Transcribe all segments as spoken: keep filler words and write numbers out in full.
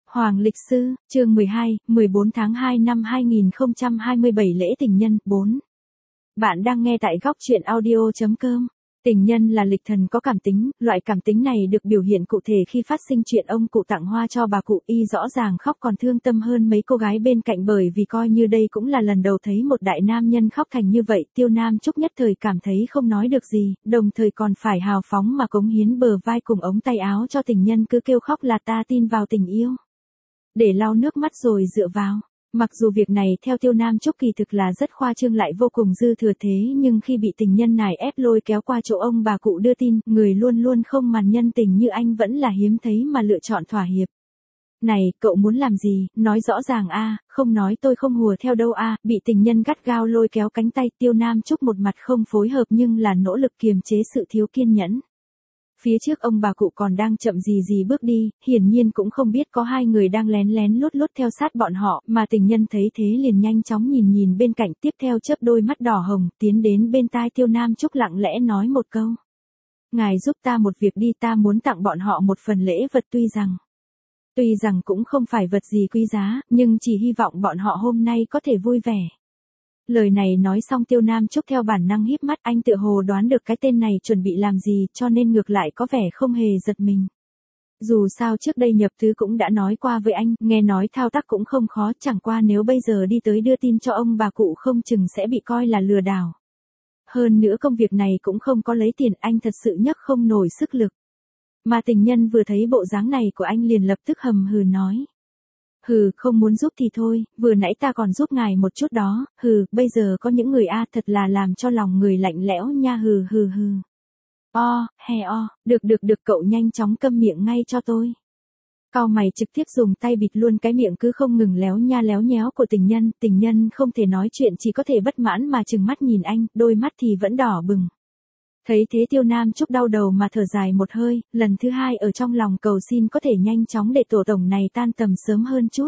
Hoàng lịch sư, chương mười hai, mười bốn tháng hai năm hai nghìn không trăm hai mươi bảy lễ tình nhân, bốn. Bạn đang nghe tại góc truyện audio chấm com. Tình nhân là lịch thần có cảm tính, loại cảm tính này được biểu hiện cụ thể khi phát sinh chuyện ông cụ tặng hoa cho bà cụ, y rõ ràng khóc còn thương tâm hơn mấy cô gái bên cạnh, bởi vì coi như đây cũng là lần đầu thấy một đại nam nhân khóc thành như vậy. Tiêu Nam Trúc nhất thời cảm thấy không nói được gì, đồng thời còn phải hào phóng mà cống hiến bờ vai cùng ống tay áo cho tình nhân cứ kêu khóc là ta tin vào tình yêu, để lau nước mắt rồi dựa vào. Mặc dù việc này theo Tiêu Nam Trúc kỳ thực là rất khoa trương lại vô cùng dư thừa, thế nhưng khi bị tình nhân này ép lôi kéo qua chỗ ông bà cụ đưa tin, người luôn luôn không màng nhân tình như anh vẫn là hiếm thấy mà lựa chọn thỏa hiệp. Này, cậu muốn làm gì, nói rõ ràng a, không nói tôi không hùa theo đâu a. Bị tình nhân gắt gao lôi kéo cánh tay, Tiêu Nam Trúc một mặt không phối hợp nhưng là nỗ lực kiềm chế sự thiếu kiên nhẫn. Phía trước ông bà cụ còn đang chậm gì gì bước đi, hiển nhiên cũng không biết có hai người đang lén lén lút lút theo sát bọn họ, mà tình nhân thấy thế liền nhanh chóng nhìn nhìn bên cạnh, tiếp theo chớp đôi mắt đỏ hồng, tiến đến bên tai Tiêu Nam Trúc lặng lẽ nói một câu. Ngài giúp ta một việc đi, ta muốn tặng bọn họ một phần lễ vật, tuy rằng, tuy rằng cũng không phải vật gì quý giá, nhưng chỉ hy vọng bọn họ hôm nay có thể vui vẻ. Lời này nói xong Tiêu Nam Trúc theo bản năng híp mắt, anh tựa hồ đoán được cái tên này chuẩn bị làm gì, cho nên ngược lại có vẻ không hề giật mình. Dù sao trước đây Nhập Thứ cũng đã nói qua với anh, nghe nói thao tác cũng không khó, chẳng qua nếu bây giờ đi tới đưa tin cho ông bà cụ không chừng sẽ bị coi là lừa đảo. Hơn nữa công việc này cũng không có lấy tiền, anh thật sự nhấc không nổi sức lực. Mà tình nhân vừa thấy bộ dáng này của anh liền lập tức hầm hừ nói. Hừ, không muốn giúp thì thôi, vừa nãy ta còn giúp ngài một chút đó, hừ, bây giờ có những người a thật là làm cho lòng người lạnh lẽo nha, hừ hừ hừ. O, he o, được được được, cậu nhanh chóng câm miệng ngay cho tôi. Cau mày trực tiếp dùng tay bịt luôn cái miệng cứ không ngừng léo nha léo nhéo của tình nhân, tình nhân không thể nói chuyện, chỉ có thể bất mãn mà trừng mắt nhìn anh, đôi mắt thì vẫn đỏ bừng. Thấy thế Tiêu Nam Trúc đau đầu mà thở dài một hơi, lần thứ hai ở trong lòng cầu xin có thể nhanh chóng để tổ tổng này tan tầm sớm hơn chút.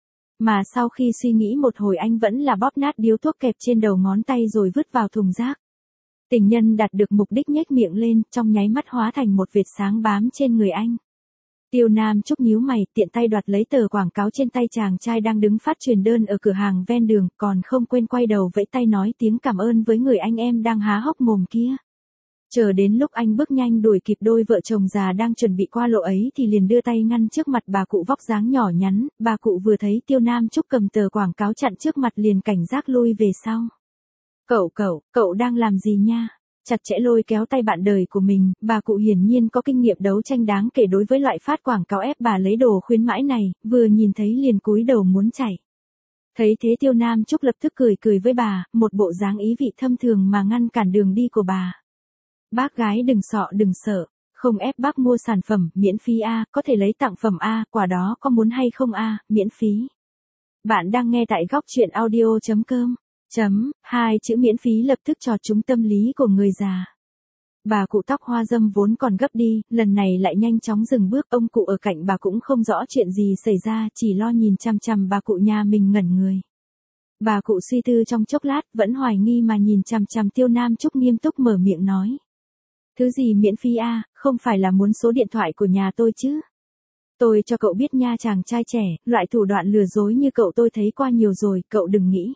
Mà sau khi suy nghĩ một hồi anh vẫn là bóp nát điếu thuốc kẹp trên đầu ngón tay rồi vứt vào thùng rác. Tình nhân đạt được mục đích nhếch miệng lên, trong nháy mắt hóa thành một vệt sáng bám trên người anh. Tiêu Nam Trúc nhíu mày, tiện tay đoạt lấy tờ quảng cáo trên tay chàng trai đang đứng phát truyền đơn ở cửa hàng ven đường, còn không quên quay đầu vẫy tay nói tiếng cảm ơn với người anh em đang há hốc mồm kia. Chờ đến lúc anh bước nhanh đuổi kịp đôi vợ chồng già đang chuẩn bị qua lộ ấy thì liền đưa tay ngăn trước mặt bà cụ vóc dáng nhỏ nhắn, bà cụ vừa thấy Tiêu Nam Trúc cầm tờ quảng cáo chặn trước mặt liền cảnh giác lui về sau. Cậu cậu, cậu đang làm gì nha? Chặt chẽ lôi kéo tay bạn đời của mình, bà cụ hiển nhiên có kinh nghiệm đấu tranh đáng kể đối với loại phát quảng cáo ép bà lấy đồ khuyến mãi này, vừa nhìn thấy liền cúi đầu muốn chạy. Thấy thế Tiêu Nam Trúc lập tức cười cười với bà, một bộ dáng ý vị thâm thường mà ngăn cản đường đi của bà. Bác gái đừng sợ đừng sợ, không ép bác mua sản phẩm, miễn phí a, có thể lấy tặng phẩm a, quả đó có muốn hay không a, miễn phí. Bạn đang nghe tại góc truyện audio chấm com. Chấm, hai chữ miễn phí lập tức chọt trúng tâm lý của người già. Bà cụ tóc hoa dâm vốn còn gấp đi, lần này lại nhanh chóng dừng bước, ông cụ ở cạnh bà cũng không rõ chuyện gì xảy ra, chỉ lo nhìn chằm chằm bà cụ nhà mình ngẩn người. Bà cụ suy tư trong chốc lát, vẫn hoài nghi mà nhìn chằm chằm Tiêu Nam Trúc, nghiêm túc mở miệng nói. Thứ gì miễn phí a, à, không phải là muốn số điện thoại của nhà tôi chứ? Tôi cho cậu biết nha chàng trai trẻ, loại thủ đoạn lừa dối như cậu tôi thấy qua nhiều rồi, cậu đừng nghĩ.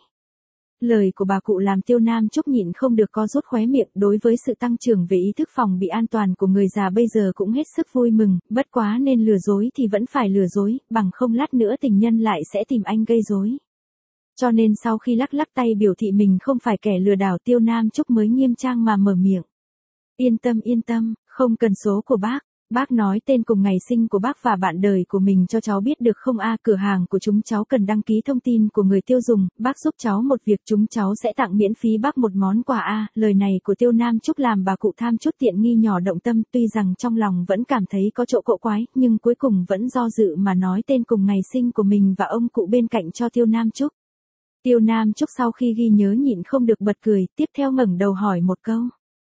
Lời của bà cụ làm Tiêu Nam Trúc nhịn không được có rút khóe miệng, đối với sự tăng trưởng về ý thức phòng bị an toàn của người già bây giờ cũng hết sức vui mừng, bất quá nên lừa dối thì vẫn phải lừa dối, bằng không lát nữa tình nhân lại sẽ tìm anh gây rối. Cho nên sau khi lắc lắc tay biểu thị mình không phải kẻ lừa đảo, Tiêu Nam Trúc mới nghiêm trang mà mở miệng. Yên tâm yên tâm, không cần số của bác. Bác nói tên cùng ngày sinh của bác và bạn đời của mình cho cháu biết được không a, cửa hàng của chúng cháu cần đăng ký thông tin của người tiêu dùng, bác giúp cháu một việc, chúng cháu sẽ tặng miễn phí bác một món quà a. Lời này của Tiêu Nam Trúc làm bà cụ tham chút tiện nghi nhỏ động tâm, tuy rằng trong lòng vẫn cảm thấy có chỗ cộ quái, nhưng cuối cùng vẫn do dự mà nói tên cùng ngày sinh của mình và ông cụ bên cạnh cho Tiêu Nam Trúc. Tiêu Nam Trúc sau khi ghi nhớ nhịn không được bật cười, tiếp theo ngẩng đầu hỏi một câu.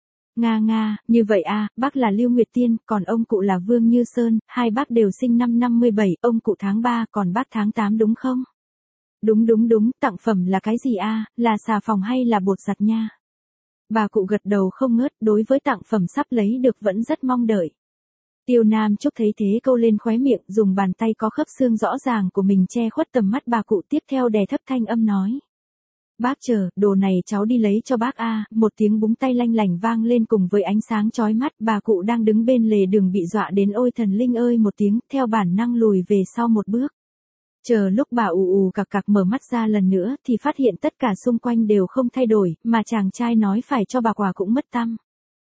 Nga nga, như vậy à, bác là Lưu Nguyệt Tiên, còn ông cụ là Vương Như Sơn, hai bác đều sinh năm năm mươi bảy, ông cụ tháng ba, còn bác tháng tám đúng không? Đúng đúng đúng, tặng phẩm là cái gì a, à, là xà phòng hay là bột giặt nha? Bà cụ gật đầu không ngớt, đối với tặng phẩm sắp lấy được vẫn rất mong đợi. Tiêu Nam Trúc thấy thế câu lên khóe miệng, dùng bàn tay có khớp xương rõ ràng của mình che khuất tầm mắt bà cụ, tiếp theo đè thấp thanh âm nói. Bác chờ, đồ này cháu đi lấy cho bác a. Một tiếng búng tay lanh lảnh vang lên cùng với ánh sáng chói mắt, bà cụ đang đứng bên lề đường bị dọa đến ôi thần linh ơi một tiếng, theo bản năng lùi về sau một bước. Chờ lúc bà ù ù cặc cặc mở mắt ra lần nữa thì phát hiện tất cả xung quanh đều không thay đổi, mà chàng trai nói phải cho bà quà cũng mất tăm.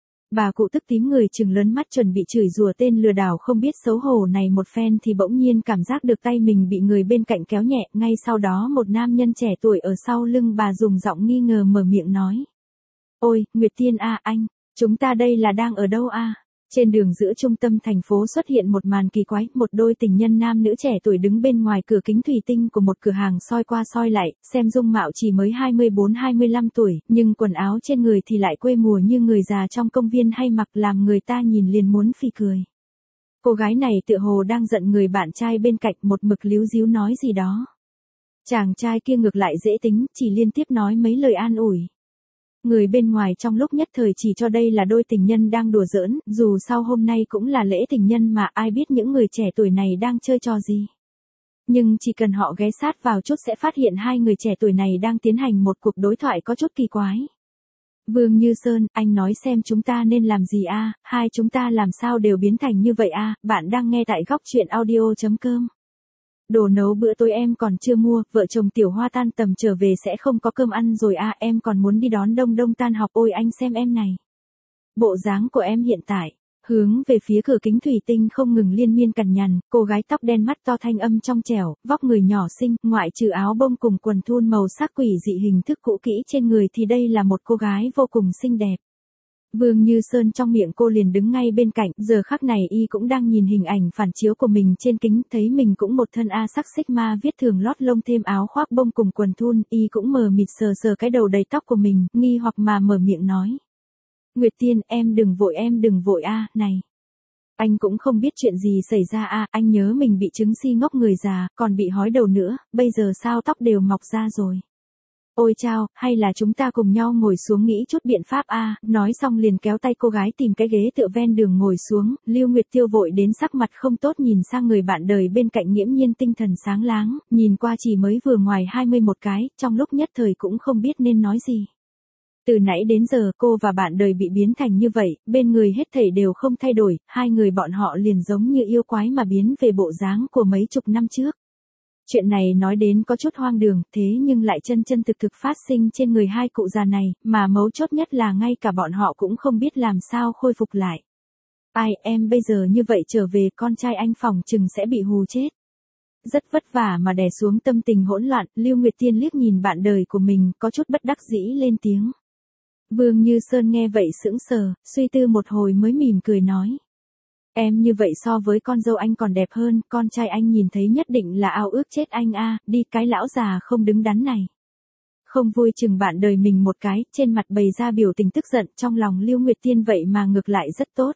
Bà cụ tức tím người trừng lớn mắt chuẩn bị chửi rủa tên lừa đảo không biết xấu hổ này một phen thì bỗng nhiên cảm giác được tay mình bị người bên cạnh kéo nhẹ, ngay sau đó một nam nhân trẻ tuổi ở sau lưng bà dùng giọng nghi ngờ mở miệng nói. Ôi, Nguyệt Tiên a anh, chúng ta đây là đang ở đâu a? Trên đường giữa trung tâm thành phố xuất hiện một màn kỳ quái, một đôi tình nhân nam nữ trẻ tuổi đứng bên ngoài cửa kính thủy tinh của một cửa hàng soi qua soi lại, xem dung mạo chỉ mới hai mươi bốn hai mươi lăm tuổi, nhưng quần áo trên người thì lại quê mùa như người già trong công viên hay mặc làm người ta nhìn liền muốn phì cười. Cô gái này tựa hồ đang giận người bạn trai bên cạnh, một mực líu díu nói gì đó. Chàng trai kia ngược lại dễ tính, chỉ liên tiếp nói mấy lời an ủi. Người bên ngoài trong lúc nhất thời chỉ cho đây là đôi tình nhân đang đùa giỡn, dù sao hôm nay cũng là lễ tình nhân mà ai biết những người trẻ tuổi này đang chơi trò gì. Nhưng chỉ cần họ ghé sát vào chút sẽ phát hiện hai người trẻ tuổi này đang tiến hành một cuộc đối thoại có chút kỳ quái. Vương Như Sơn, anh nói xem chúng ta nên làm gì a? Hai chúng ta làm sao đều biến thành như vậy a? Bạn đang nghe tại góc truyện audio chấm com. Đồ nấu bữa tối em còn chưa mua, vợ chồng Tiểu Hoa tan tầm trở về sẽ không có cơm ăn rồi à, em còn muốn đi đón Đông Đông tan học, ôi anh xem em này. Bộ dáng của em hiện tại, hướng về phía cửa kính thủy tinh không ngừng liên miên cằn nhằn, cô gái tóc đen mắt to thanh âm trong trẻo, vóc người nhỏ xinh, ngoại trừ áo bông cùng quần thun màu sắc quỷ dị hình thức cũ kỹ trên người thì đây là một cô gái vô cùng xinh đẹp. Vương Như Sơn trong miệng cô liền đứng ngay bên cạnh, giờ khắc này y cũng đang nhìn hình ảnh phản chiếu của mình trên kính, thấy mình cũng một thân A sắc sigma viết thường lót lông thêm áo khoác bông cùng quần thun, y cũng mờ mịt sờ sờ cái đầu đầy tóc của mình, nghi hoặc mà mở miệng nói. Nguyệt Tiên, em đừng vội em đừng vội a, này. Anh cũng không biết chuyện gì xảy ra a, anh nhớ mình bị chứng si ngốc người già, còn bị hói đầu nữa, bây giờ sao tóc đều mọc ra rồi. Ôi chao, hay là chúng ta cùng nhau ngồi xuống nghĩ chút biện pháp a, à, nói xong liền kéo tay cô gái tìm cái ghế tựa ven đường ngồi xuống, Lưu Nguyệt Tiêu vội đến sắc mặt không tốt nhìn sang người bạn đời bên cạnh nghiễm nhiên tinh thần sáng láng, nhìn qua chỉ mới vừa ngoài hai mươi một cái, trong lúc nhất thời cũng không biết nên nói gì. Từ nãy đến giờ cô và bạn đời bị biến thành như vậy, bên người hết thảy đều không thay đổi, hai người bọn họ liền giống như yêu quái mà biến về bộ dáng của mấy chục năm trước. Chuyện này nói đến có chút hoang đường, thế nhưng lại chân chân thực thực phát sinh trên người hai cụ già này, mà mấu chốt nhất là ngay cả bọn họ cũng không biết làm sao khôi phục lại. Ai, em bây giờ như vậy trở về con trai anh phòng chừng sẽ bị hù chết. Rất vất vả mà đè xuống tâm tình hỗn loạn, Lưu Nguyệt Tiên liếc nhìn bạn đời của mình, có chút bất đắc dĩ lên tiếng. Vương Như Sơn nghe vậy sững sờ, suy tư một hồi mới mỉm cười nói. Em như vậy so với con dâu anh còn đẹp hơn, con trai anh nhìn thấy nhất định là ao ước chết anh a, đi cái lão già không đứng đắn này. Không vui chừng bạn đời mình một cái, trên mặt bày ra biểu tình tức giận, trong lòng Lưu Nguyệt Tiên vậy mà ngược lại rất tốt.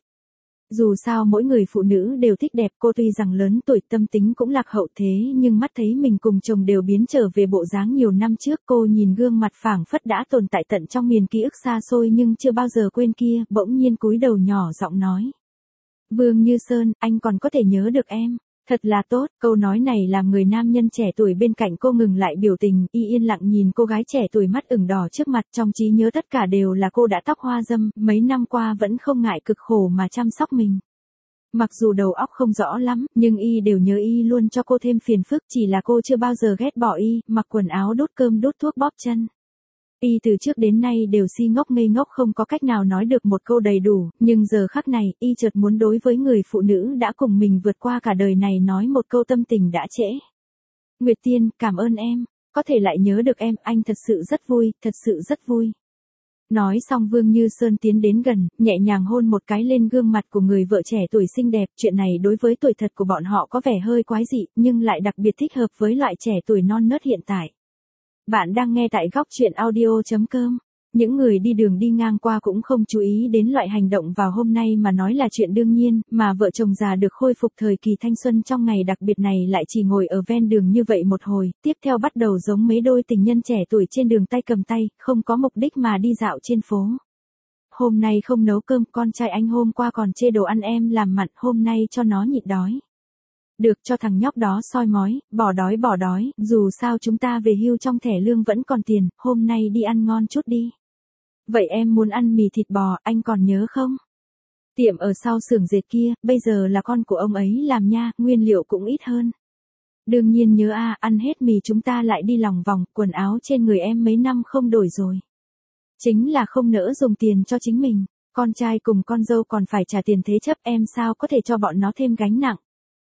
Dù sao mỗi người phụ nữ đều thích đẹp, cô tuy rằng lớn tuổi tâm tính cũng lạc hậu thế nhưng mắt thấy mình cùng chồng đều biến trở về bộ dáng nhiều năm trước, cô nhìn gương mặt phảng phất đã tồn tại tận trong miền ký ức xa xôi nhưng chưa bao giờ quên kia, bỗng nhiên cúi đầu nhỏ giọng nói. Vương Như Sơn, anh còn có thể nhớ được em. Thật là tốt, câu nói này làm người nam nhân trẻ tuổi bên cạnh cô ngừng lại biểu tình, y yên lặng nhìn cô gái trẻ tuổi mắt ửng đỏ trước mặt, trong trí nhớ tất cả đều là cô đã tóc hoa dâm, mấy năm qua vẫn không ngại cực khổ mà chăm sóc mình. Mặc dù đầu óc không rõ lắm, nhưng y đều nhớ y luôn cho cô thêm phiền phức, chỉ là cô chưa bao giờ ghét bỏ y, mặc quần áo đốt cơm đốt thuốc bóp chân. Y từ trước đến nay đều si ngốc ngây ngốc không có cách nào nói được một câu đầy đủ, nhưng giờ khắc này, y chợt muốn đối với người phụ nữ đã cùng mình vượt qua cả đời này nói một câu tâm tình đã trễ. Nguyệt Tiên, cảm ơn em, có thể lại nhớ được em, anh thật sự rất vui, thật sự rất vui. Nói xong Vương Như Sơn tiến đến gần, nhẹ nhàng hôn một cái lên gương mặt của người vợ trẻ tuổi xinh đẹp, chuyện này đối với tuổi thật của bọn họ có vẻ hơi quái dị, nhưng lại đặc biệt thích hợp với loại trẻ tuổi non nớt hiện tại. Bạn đang nghe tại góc truyện audio chấm com. Những người đi đường đi ngang qua cũng không chú ý đến loại hành động vào hôm nay mà nói là chuyện đương nhiên, mà vợ chồng già được khôi phục thời kỳ thanh xuân trong ngày đặc biệt này lại chỉ ngồi ở ven đường như vậy một hồi, tiếp theo bắt đầu giống mấy đôi tình nhân trẻ tuổi trên đường tay cầm tay, không có mục đích mà đi dạo trên phố. hôm nay không nấu cơm, con trai anh hôm qua còn chê đồ ăn em làm mặn, hôm nay cho nó nhịn đói. Được, cho thằng nhóc đó soi mói, bỏ đói bỏ đói, dù sao chúng ta về hưu trong thẻ lương vẫn còn tiền, hôm nay đi ăn ngon chút đi. Vậy em muốn ăn mì thịt bò, anh còn nhớ không? Tiệm ở sau xưởng dệt kia, bây giờ là con của ông ấy làm nha, nguyên liệu cũng ít hơn. Đương nhiên nhớ a, à, ăn hết mì chúng ta lại đi lòng vòng, quần áo trên người em mấy năm không đổi rồi. Chính là không nỡ dùng tiền cho chính mình, con trai cùng con dâu còn phải trả tiền thế chấp, em sao có thể cho bọn nó thêm gánh nặng.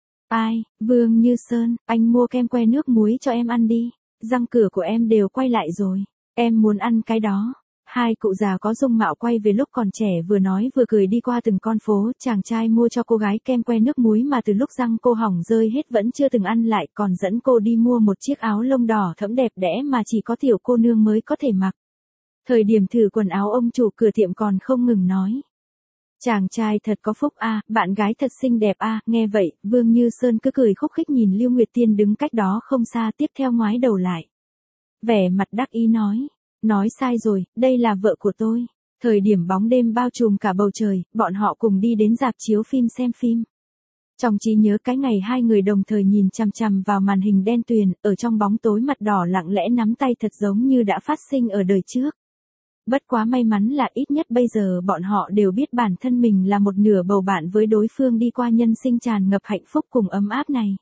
Ai, Vương Như Sơn, anh mua kem que nước muối cho em ăn đi, răng cửa của em đều quay lại rồi, em muốn ăn cái đó. Hai cụ già có dung mạo quay về lúc còn trẻ vừa nói vừa cười đi qua từng con phố, chàng trai mua cho cô gái kem que nước muối mà từ lúc răng cô hỏng rơi hết vẫn chưa từng ăn lại, còn dẫn cô đi mua một chiếc áo lông đỏ thẫm đẹp đẽ mà chỉ có tiểu cô nương mới có thể mặc. Thời điểm thử quần áo ông chủ cửa tiệm còn không ngừng nói. Chàng trai thật có phúc a, à, bạn gái thật xinh đẹp a, à. Nghe vậy, Vương Như Sơn cứ cười khúc khích nhìn Lưu Nguyệt Tiên đứng cách đó không xa, tiếp theo ngoái đầu lại. Vẻ mặt đắc ý nói. Nói sai rồi, đây là vợ của tôi. Thời điểm bóng đêm bao trùm cả bầu trời, bọn họ cùng đi đến rạp chiếu phim xem phim. Trong trí nhớ cái ngày hai người đồng thời nhìn chằm chằm vào màn hình đen tuyền, ở trong bóng tối mặt đỏ lặng lẽ nắm tay thật giống như đã phát sinh ở đời trước. Bất quá may mắn là ít nhất bây giờ bọn họ đều biết bản thân mình là một nửa bầu bạn với đối phương đi qua nhân sinh tràn ngập hạnh phúc cùng ấm áp này.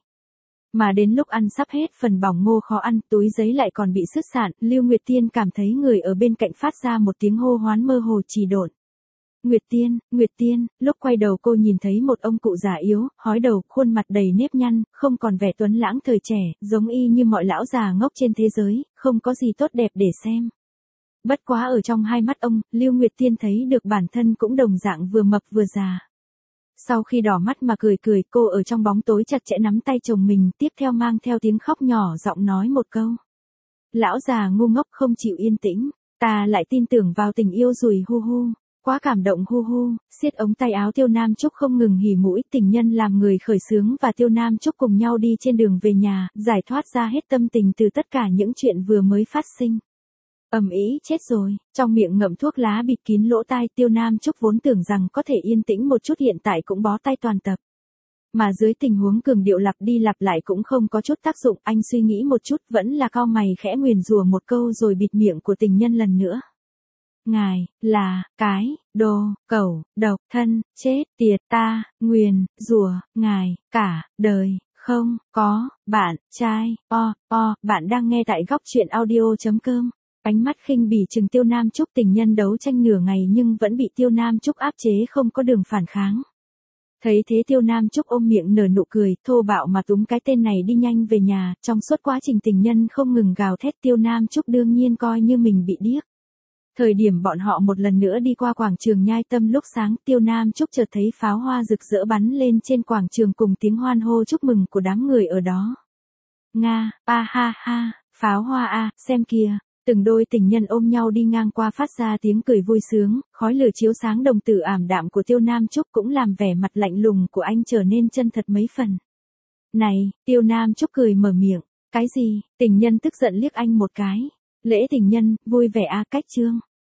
Mà đến lúc ăn sắp hết phần bỏng ngô khó ăn, túi giấy lại còn bị sứt sạn, Lưu Nguyệt Tiên cảm thấy người ở bên cạnh phát ra một tiếng hô hoán mơ hồ trì độn. Nguyệt Tiên, Nguyệt Tiên, lúc quay đầu cô nhìn thấy một ông cụ già yếu, hói đầu, khuôn mặt đầy nếp nhăn, không còn vẻ tuấn lãng thời trẻ, giống y như mọi lão già ngốc trên thế giới, không có gì tốt đẹp để xem. Bất quá ở trong hai mắt ông, Lưu Nguyệt Tiên thấy được bản thân cũng đồng dạng vừa mập vừa già. Sau khi đỏ mắt mà cười cười, cô ở trong bóng tối chặt chẽ nắm tay chồng mình, tiếp theo mang theo tiếng khóc nhỏ giọng nói một câu. Lão già ngu ngốc không chịu yên tĩnh, ta lại tin tưởng vào tình yêu rồi hu hu, quá cảm động hu hu, siết ống tay áo Tiêu Nam Trúc không ngừng hỉ mũi, tình nhân làm người khởi sướng và Tiêu Nam Trúc cùng nhau đi trên đường về nhà, giải thoát ra hết tâm tình từ tất cả những chuyện vừa mới phát sinh. Ầm ĩ, chết rồi, trong miệng ngậm thuốc lá bịt kín lỗ tai, Tiêu Nam Trúc vốn tưởng rằng có thể yên tĩnh một chút hiện tại cũng bó tay toàn tập. Mà dưới tình huống cường điệu lặp đi lặp lại cũng không có chút tác dụng, anh suy nghĩ một chút vẫn là cau mày khẽ nguyền rủa một câu rồi bịt miệng của tình nhân lần nữa. Ngài, là, cái, đồ, cẩu, độc, thân, chết, tiệt, ta, nguyền, rủa, ngài, cả, đời, không, có, bạn, trai, o, o, bạn đang nghe tại góc truyện audio chấm com. Ánh mắt khinh bỉ chừng Tiêu Nam Trúc, tình nhân đấu tranh nửa ngày nhưng vẫn bị Tiêu Nam Trúc áp chế không có đường phản kháng. Thấy thế Tiêu Nam Trúc ôm miệng nở nụ cười, thô bạo mà túm cái tên này đi nhanh về nhà, trong suốt quá trình tình nhân không ngừng gào thét, Tiêu Nam Trúc đương nhiên coi như mình bị điếc. Thời điểm bọn họ một lần nữa đi qua quảng trường Nhai Tâm lúc sáng, Tiêu Nam Trúc chợt thấy pháo hoa rực rỡ bắn lên trên quảng trường cùng tiếng hoan hô chúc mừng của đám người ở đó. Nga, a ha ha, pháo hoa a, xem kìa. Từng đôi tình nhân ôm nhau đi ngang qua phát ra tiếng cười vui sướng, khói lửa chiếu sáng đồng tử ảm đạm của Tiêu Nam Trúc cũng làm vẻ mặt lạnh lùng của anh trở nên chân thật mấy phần. Này, Tiêu Nam Trúc cười mở miệng, cái gì, tình nhân tức giận liếc anh một cái. Lễ tình nhân, vui vẻ a, cách chương.